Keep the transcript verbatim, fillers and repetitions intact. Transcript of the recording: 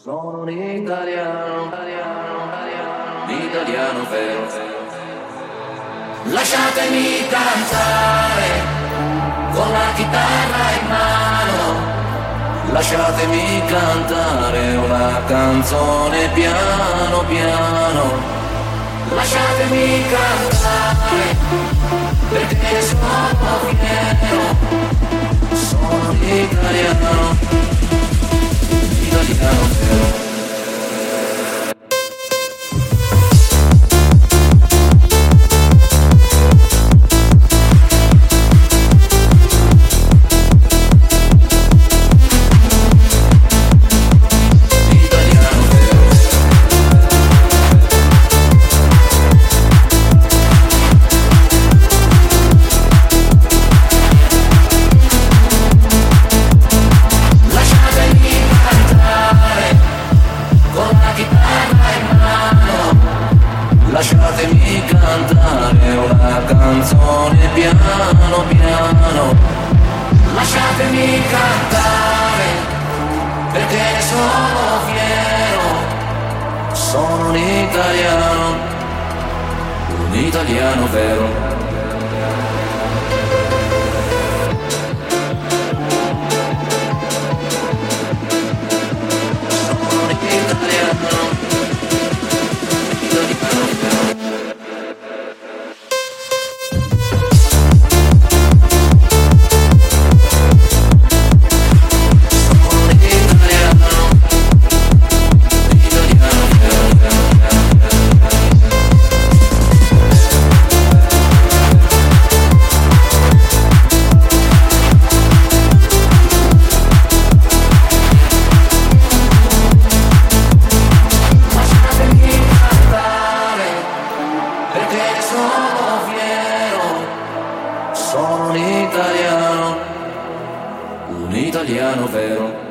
Sono un italiano, un italiano vero. Lasciatemi cantare con la chitarra in mano. Lasciatemi cantare una canzone piano piano. Lasciatemi cantare perché sono fiero. Sono un italiano, italiano vero. Lasciatemi cantare una canzone piano piano. Lasciatemi cantare perché sono fiero. Sono un italiano, un italiano vero. Sono un italiano, un italiano vero.